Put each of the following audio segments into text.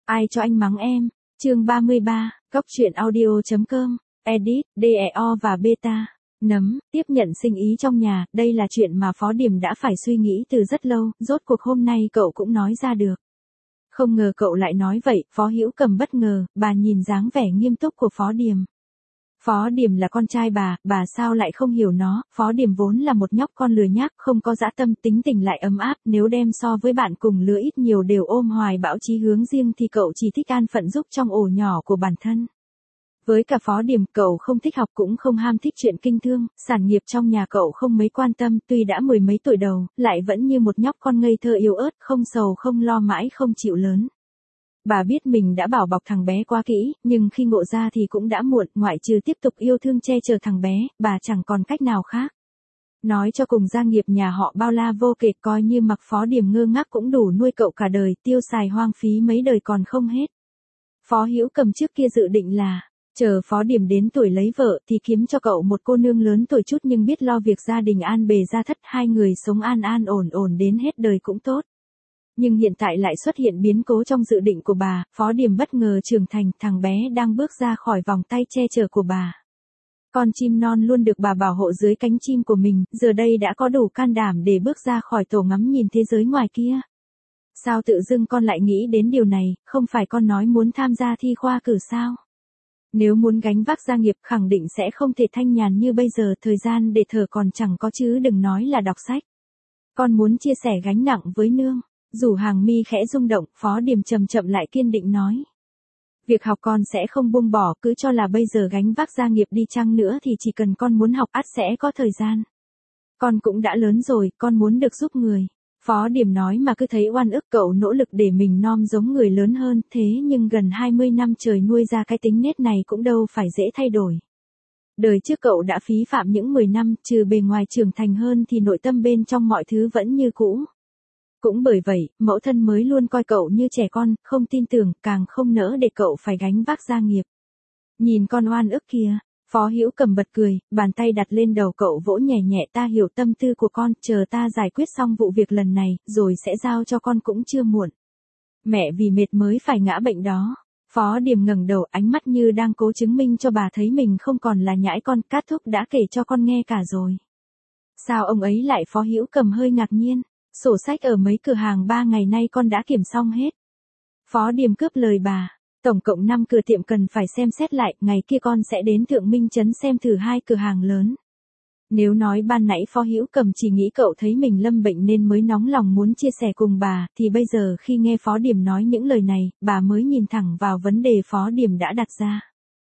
Ai cho anh mắng em? Chương 33, Cóc truyện audio.com, edit, DEO và beta. Nấm, tiếp nhận sinh ý trong nhà, đây là chuyện mà Phó Điềm đã phải suy nghĩ từ rất lâu, rốt cuộc hôm nay cậu cũng nói ra được. Không ngờ cậu lại nói vậy, Phó Hữu Cầm bất ngờ, bà nhìn dáng vẻ nghiêm túc của Phó Điềm. Phó Điềm là con trai bà sao lại không hiểu nó, Phó Điềm vốn là một nhóc con lười nhác, không có dã tâm, tính tình lại ấm áp, nếu đem so với bạn cùng lứa ít nhiều đều ôm hoài bão chí hướng riêng thì cậu chỉ thích an phận giúp trong ổ nhỏ của bản thân. Với cả Phó Điềm, cậu không thích học cũng không ham thích chuyện kinh thương, sản nghiệp trong nhà cậu không mấy quan tâm, tuy đã mười mấy tuổi đầu, lại vẫn như một nhóc con ngây thơ yếu ớt, không sầu không lo mãi không chịu lớn. Bà biết mình đã bảo bọc thằng bé quá kỹ, nhưng khi ngộ ra thì cũng đã muộn, ngoại trừ tiếp tục yêu thương che chở thằng bé, bà chẳng còn cách nào khác. Nói cho cùng gia nghiệp nhà họ bao la vô kể, coi như mặc Phó Điềm ngơ ngác cũng đủ nuôi cậu cả đời, tiêu xài hoang phí mấy đời còn không hết. Phó Hữu Cầm trước kia dự định là, chờ Phó Điềm đến tuổi lấy vợ thì kiếm cho cậu một cô nương lớn tuổi chút nhưng biết lo việc gia đình an bề gia thất, hai người sống an an ổn ổn đến hết đời cũng tốt. Nhưng hiện tại lại xuất hiện biến cố trong dự định của bà, Phó Điềm bất ngờ trưởng thành, thằng bé đang bước ra khỏi vòng tay che chở của bà. Con chim non luôn được bà bảo hộ dưới cánh chim của mình, giờ đây đã có đủ can đảm để bước ra khỏi tổ ngắm nhìn thế giới ngoài kia. Sao tự dưng con lại nghĩ đến điều này, không phải con nói muốn tham gia thi khoa cử sao? Nếu muốn gánh vác gia nghiệp khẳng định sẽ không thể thanh nhàn như bây giờ, thời gian để thở còn chẳng có chứ đừng nói là đọc sách. Con muốn chia sẻ gánh nặng với nương. Rủ hàng mi khẽ rung động, Phó Điềm chậm chậm lại kiên định nói. Việc học con sẽ không buông bỏ, cứ cho là bây giờ gánh vác gia nghiệp đi chăng nữa thì chỉ cần con muốn học ắt sẽ có thời gian. Con cũng đã lớn rồi, con muốn được giúp người. Phó Điềm nói mà cứ thấy oan ức, cậu nỗ lực để mình nom giống người lớn hơn, thế nhưng gần 20 năm trời nuôi ra cái tính nết này cũng đâu phải dễ thay đổi. Đời trước cậu đã phí phạm những 10 năm, trừ bề ngoài trưởng thành hơn thì nội tâm bên trong mọi thứ vẫn như cũ. Cũng bởi vậy, mẫu thân mới luôn coi cậu như trẻ con, không tin tưởng, càng không nỡ để cậu phải gánh vác gia nghiệp. Nhìn con oan ức kìa, Phó Hữu Cầm bật cười, bàn tay đặt lên đầu cậu vỗ nhẹ nhẹ, ta hiểu tâm tư của con, chờ ta giải quyết xong vụ việc lần này, rồi sẽ giao cho con cũng chưa muộn. Mẹ vì mệt mới phải ngã bệnh đó. Phó Điềm ngẩng đầu, ánh mắt như đang cố chứng minh cho bà thấy mình không còn là nhãi con, Cát Thúc đã kể cho con nghe cả rồi. Sao ông ấy lại? Phó Hữu Cầm hơi ngạc nhiên. Sổ sách ở mấy cửa hàng 3 ngày nay con đã kiểm xong hết. Phó Điềm cướp lời bà. Tổng cộng 5 cửa tiệm cần phải xem xét lại, ngày kia con sẽ đến Thượng Minh Trấn xem thử 2 cửa hàng lớn. Nếu nói ban nãy Phó Hữu Cầm chỉ nghĩ cậu thấy mình lâm bệnh nên mới nóng lòng muốn chia sẻ cùng bà, thì bây giờ khi nghe Phó Điềm nói những lời này, bà mới nhìn thẳng vào vấn đề Phó Điềm đã đặt ra.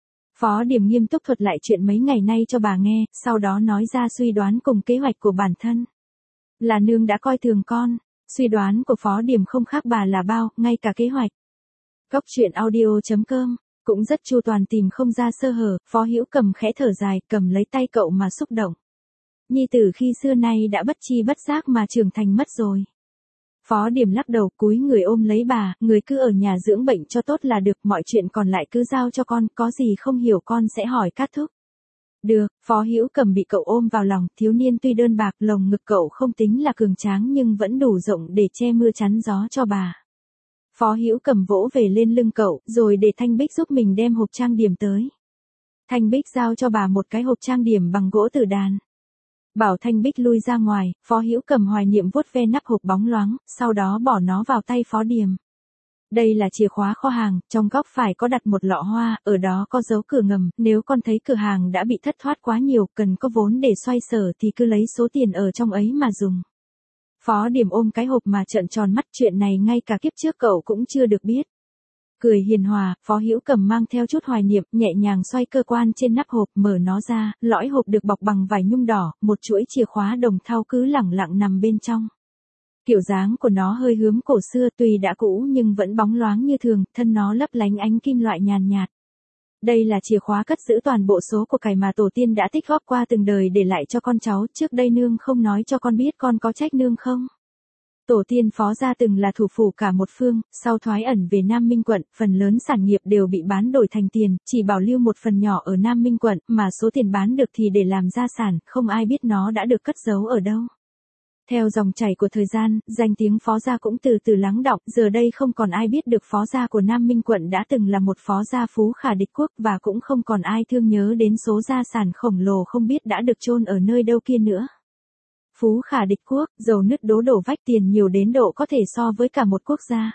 Phó Điềm nghiêm túc thuật lại chuyện mấy ngày nay cho bà nghe, sau đó nói ra suy đoán cùng kế hoạch của bản thân. Là nương đã coi thường con, suy đoán của Phó Điềm không khác bà là bao, ngay cả kế hoạch. Cóc truyện audio.com, cũng rất chu toàn tìm không ra sơ hở, Phó Hữu Cầm khẽ thở dài, cầm lấy tay cậu mà xúc động. Nhi tử khi xưa nay đã bất chi bất giác mà trưởng thành mất rồi. Phó Điềm lắc đầu, cúi người ôm lấy bà, người cứ ở nhà dưỡng bệnh cho tốt là được, mọi chuyện còn lại cứ giao cho con, có gì không hiểu con sẽ hỏi Cát Thúc. Được, Phó Hữu Cầm bị cậu ôm vào lòng, thiếu niên tuy đơn bạc, lồng ngực cậu không tính là cường tráng nhưng vẫn đủ rộng để che mưa chắn gió cho bà. Phó Hữu Cầm vỗ về lên lưng cậu, rồi để Thanh Bích giúp mình đem hộp trang điểm tới. Thanh Bích giao cho bà một cái hộp trang điểm bằng gỗ tử đàn. Bảo Thanh Bích lui ra ngoài, Phó Hữu Cầm hoài niệm vuốt ve nắp hộp bóng loáng, sau đó bỏ nó vào tay Phó Điềm. Đây là chìa khóa kho hàng, trong góc phải có đặt một lọ hoa, ở đó có dấu cửa ngầm, nếu con thấy cửa hàng đã bị thất thoát quá nhiều, cần có vốn để xoay sở thì cứ lấy số tiền ở trong ấy mà dùng. Phó Điềm ôm cái hộp mà trợn tròn mắt, chuyện này ngay cả kiếp trước cậu cũng chưa được biết. Cười hiền hòa, Phó Hữu Cầm mang theo chút hoài niệm, nhẹ nhàng xoay cơ quan trên nắp hộp, mở nó ra, lõi hộp được bọc bằng vải nhung đỏ, một chuỗi chìa khóa đồng thau cứ lẳng lặng nằm bên trong. Kiểu dáng của nó hơi hướng cổ xưa, tuy đã cũ nhưng vẫn bóng loáng như thường, thân nó lấp lánh ánh kim loại nhàn nhạt. Đây là chìa khóa cất giữ toàn bộ số của cải mà tổ tiên đã tích góp qua từng đời để lại cho con cháu, trước đây nương không nói cho con biết, con có trách nương không? Tổ tiên Phó gia từng là thủ phủ cả một phương, sau thoái ẩn về Nam Minh quận, phần lớn sản nghiệp đều bị bán đổi thành tiền, chỉ bảo lưu một phần nhỏ ở Nam Minh quận, mà số tiền bán được thì để làm gia sản, không ai biết nó đã được cất giấu ở đâu. Theo dòng chảy của thời gian, danh tiếng phó gia cũng từ từ lắng đọng, giờ đây không còn ai biết được phó gia của Nam Minh quận đã từng là một phó gia phú khả địch quốc và cũng không còn ai thương nhớ đến số gia sản khổng lồ không biết đã được chôn ở nơi đâu kia nữa. Phú khả địch quốc, giàu nứt đố đổ vách, tiền nhiều đến độ có thể so với cả một quốc gia.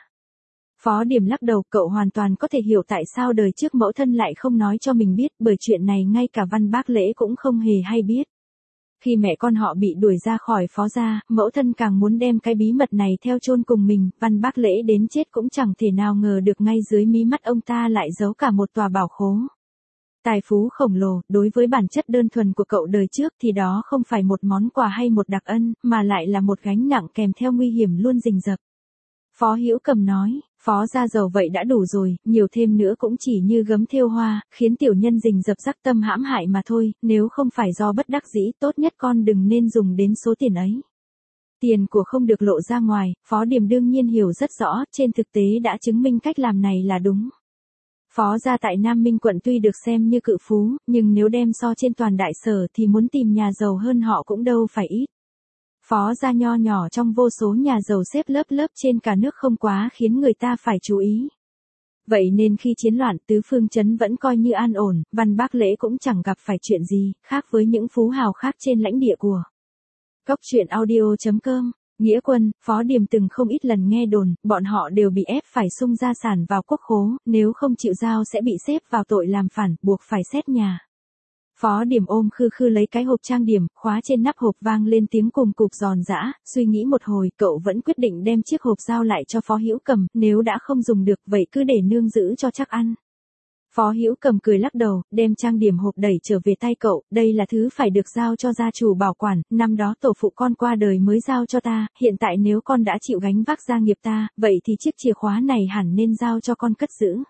Phó Điểm lắc đầu, cậu hoàn toàn có thể hiểu tại sao đời trước mẫu thân lại không nói cho mình biết, bởi chuyện này ngay cả Văn Bác Lễ cũng không hề hay biết. Khi mẹ con họ bị đuổi ra khỏi phó gia, mẫu thân càng muốn đem cái bí mật này theo chôn cùng mình, Văn Bác Lễ đến chết cũng chẳng thể nào ngờ được ngay dưới mí mắt ông ta lại giấu cả một tòa bảo khố. Tài phú khổng lồ, đối với bản chất đơn thuần của cậu đời trước thì đó không phải một món quà hay một đặc ân, mà lại là một gánh nặng kèm theo nguy hiểm luôn rình rập. Phó Hữu Cầm nói, phó gia giàu vậy đã đủ rồi, nhiều thêm nữa cũng chỉ như gấm thêu hoa, khiến tiểu nhân rình rập rắc tâm hãm hại mà thôi, nếu không phải do bất đắc dĩ tốt nhất con đừng nên dùng đến số tiền ấy. Tiền của không được lộ ra ngoài, Phó Điểm đương nhiên hiểu rất rõ, trên thực tế đã chứng minh cách làm này là đúng. Phó gia tại Nam Minh quận tuy được xem như cự phú, nhưng nếu đem so trên toàn đại sở thì muốn tìm nhà giàu hơn họ cũng đâu phải ít. Phó gia nho nhỏ trong vô số nhà giàu xếp lớp lớp trên cả nước không quá khiến người ta phải chú ý. Vậy nên khi chiến loạn tứ phương chấn vẫn coi như an ổn, Văn Bác Lễ cũng chẳng gặp phải chuyện gì, khác với những phú hào khác trên lãnh địa của. Cốc truyện audio.com, Nghĩa Quân, Phó Điểm từng không ít lần nghe đồn, bọn họ đều bị ép phải sung gia sản vào quốc khố, nếu không chịu giao sẽ bị xếp vào tội làm phản, buộc phải xét nhà. Phó Điểm ôm khư khư lấy cái hộp trang điểm, khóa trên nắp hộp vang lên tiếng cùm cụp giòn giã, suy nghĩ một hồi, cậu vẫn quyết định đem chiếc hộp giao lại cho Phó Hữu Cầm, nếu đã không dùng được vậy cứ để nương giữ cho chắc ăn. Phó Hữu Cầm cười lắc đầu, đem trang điểm hộp đẩy trở về tay cậu, đây là thứ phải được giao cho gia chủ bảo quản, năm đó tổ phụ con qua đời mới giao cho ta, hiện tại nếu con đã chịu gánh vác gia nghiệp ta, vậy thì chiếc chìa khóa này hẳn nên giao cho con cất giữ.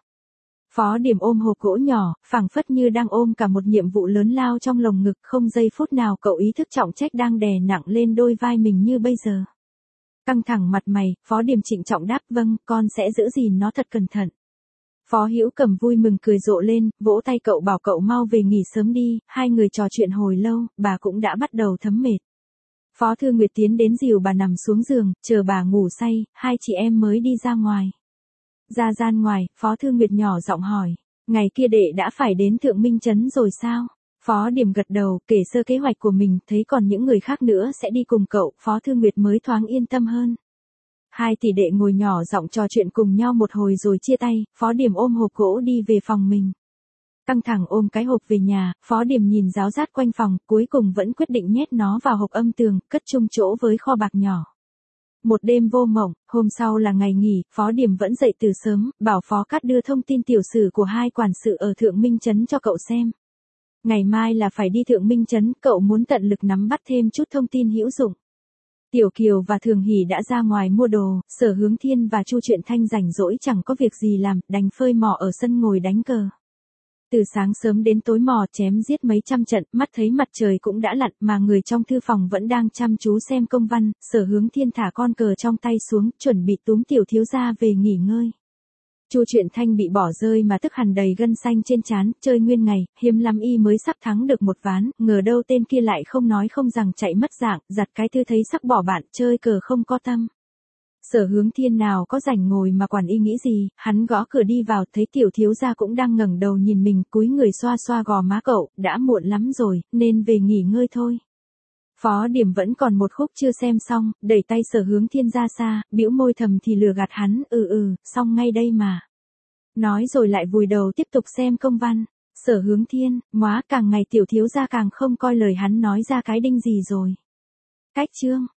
Phó Điểm ôm hộp gỗ nhỏ, phảng phất như đang ôm cả một nhiệm vụ lớn lao trong lồng ngực, không giây phút nào cậu ý thức trọng trách đang đè nặng lên đôi vai mình như bây giờ. Căng thẳng mặt mày, Phó Điểm trịnh trọng đáp, vâng, con sẽ giữ gìn nó thật cẩn thận. Phó Hữu Cầm vui mừng cười rộ lên, vỗ tay cậu bảo cậu mau về nghỉ sớm đi, hai người trò chuyện hồi lâu, bà cũng đã bắt đầu thấm mệt. Phó Thư Nguyệt tiến đến dìu bà nằm xuống giường, chờ bà ngủ say, hai chị em mới đi ra ngoài. Ra gian ngoài, Phó Thư Nguyệt nhỏ giọng hỏi, ngày kia đệ đã phải đến Thượng Minh Trấn rồi sao? Phó Điểm gật đầu, kể sơ kế hoạch của mình, thấy còn những người khác nữa sẽ đi cùng cậu, Phó Thư Nguyệt mới thoáng yên tâm hơn. Hai tỷ đệ ngồi nhỏ giọng trò chuyện cùng nhau một hồi rồi chia tay, Phó Điểm ôm hộp gỗ đi về phòng mình. Căng thẳng ôm cái hộp về nhà, Phó Điểm nhìn ráo rát quanh phòng, cuối cùng vẫn quyết định nhét nó vào hộp âm tường, cất chung chỗ với kho bạc nhỏ. Một đêm vô mộng, hôm sau là ngày nghỉ, Phó Điểm vẫn dậy từ sớm, bảo Phó Cát đưa thông tin tiểu sử của hai quản sự ở Thượng Minh Trấn cho cậu xem. Ngày mai là phải đi Thượng Minh Trấn, cậu muốn tận lực nắm bắt thêm chút thông tin hữu dụng. Tiểu Kiều và Thường Hỷ đã ra ngoài mua đồ, Sở Hướng Thiên và Chu Truyện Thanh rảnh rỗi chẳng có việc gì làm, đành phơi mò ở sân ngồi đánh cờ. Từ sáng sớm đến tối mò chém giết mấy trăm trận, mắt thấy mặt trời cũng đã lặn mà người trong thư phòng vẫn đang chăm chú xem công văn, Sở Hướng Thiên thả con cờ trong tay xuống, chuẩn bị túm tiểu thiếu gia về nghỉ ngơi. Chu Truyện Thanh bị bỏ rơi mà tức hằn đầy gân xanh trên trán, chơi nguyên ngày, hiếm lắm y mới sắp thắng được một ván, ngờ đâu tên kia lại không nói không rằng chạy mất dạng, giặt cái thư thấy sắp bỏ bạn, chơi cờ không có tâm. Sở Hướng Thiên nào có rảnh ngồi mà quản y nghĩ gì, hắn gõ cửa đi vào, thấy tiểu thiếu gia cũng đang ngẩng đầu nhìn mình, cúi người xoa xoa gò má cậu, đã muộn lắm rồi, nên về nghỉ ngơi thôi. Phó Điểm vẫn còn một khúc chưa xem xong, đẩy tay Sở Hướng Thiên ra xa, bĩu môi thầm thì lừa gạt hắn, xong ngay đây mà. Nói rồi lại vùi đầu tiếp tục xem công văn. Sở Hướng Thiên, càng ngày tiểu thiếu gia càng không coi lời hắn nói ra cái đinh gì rồi. Cách chương